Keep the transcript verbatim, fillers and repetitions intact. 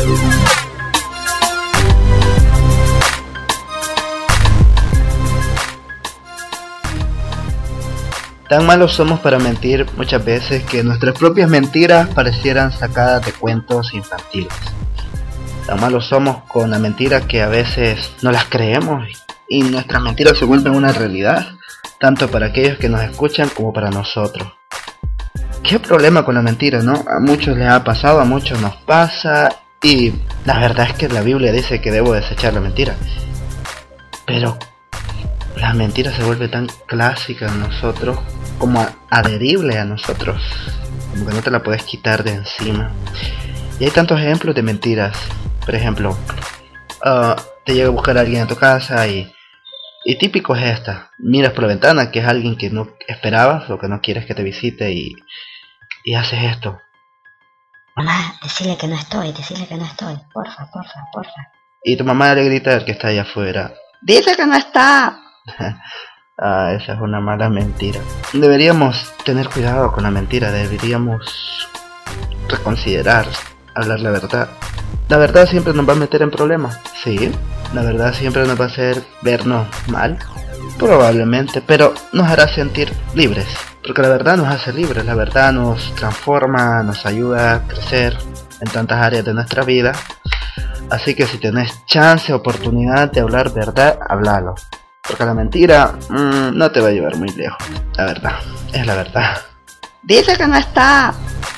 Tan malos somos para mentir muchas veces que nuestras propias mentiras parecieran sacadas de cuentos infantiles. Tan malos somos con la mentira que a veces no las creemos y nuestras mentiras se vuelven una realidad, tanto para aquellos que nos escuchan como para nosotros. ¿Qué problema con la mentira, no? A muchos les ha pasado, a muchos nos pasa, y la verdad es que la Biblia dice que debo desechar la mentira. Pero la mentira se vuelve tan clásica en nosotros, como adherible a nosotros, como que no te la puedes quitar de encima. Y hay tantos ejemplos de mentiras. Por ejemplo, uh, te llega a buscar a alguien a tu casa y, y típico es esta: miras por la ventana que es alguien que no esperabas o que no quieres que te visite y, y haces esto. Mamá, decirle que no estoy, decirle que no estoy, porfa, porfa, porfa. Y tu mamá le grita al que está allá afuera: dice que no está. Ah, esa es una mala mentira. Deberíamos tener cuidado con la mentira, deberíamos reconsiderar, hablar la verdad. La verdad siempre nos va a meter en problemas, sí. La verdad siempre nos va a hacer vernos mal, probablemente, pero nos hará sentir libres. Porque la verdad nos hace libres, la verdad nos transforma, nos ayuda a crecer en tantas áreas de nuestra vida. Así que si tenés chance, oportunidad de hablar verdad, háblalo. Porque la mentira mmm, no te va a llevar muy lejos. La verdad, es la verdad. Dice que no está.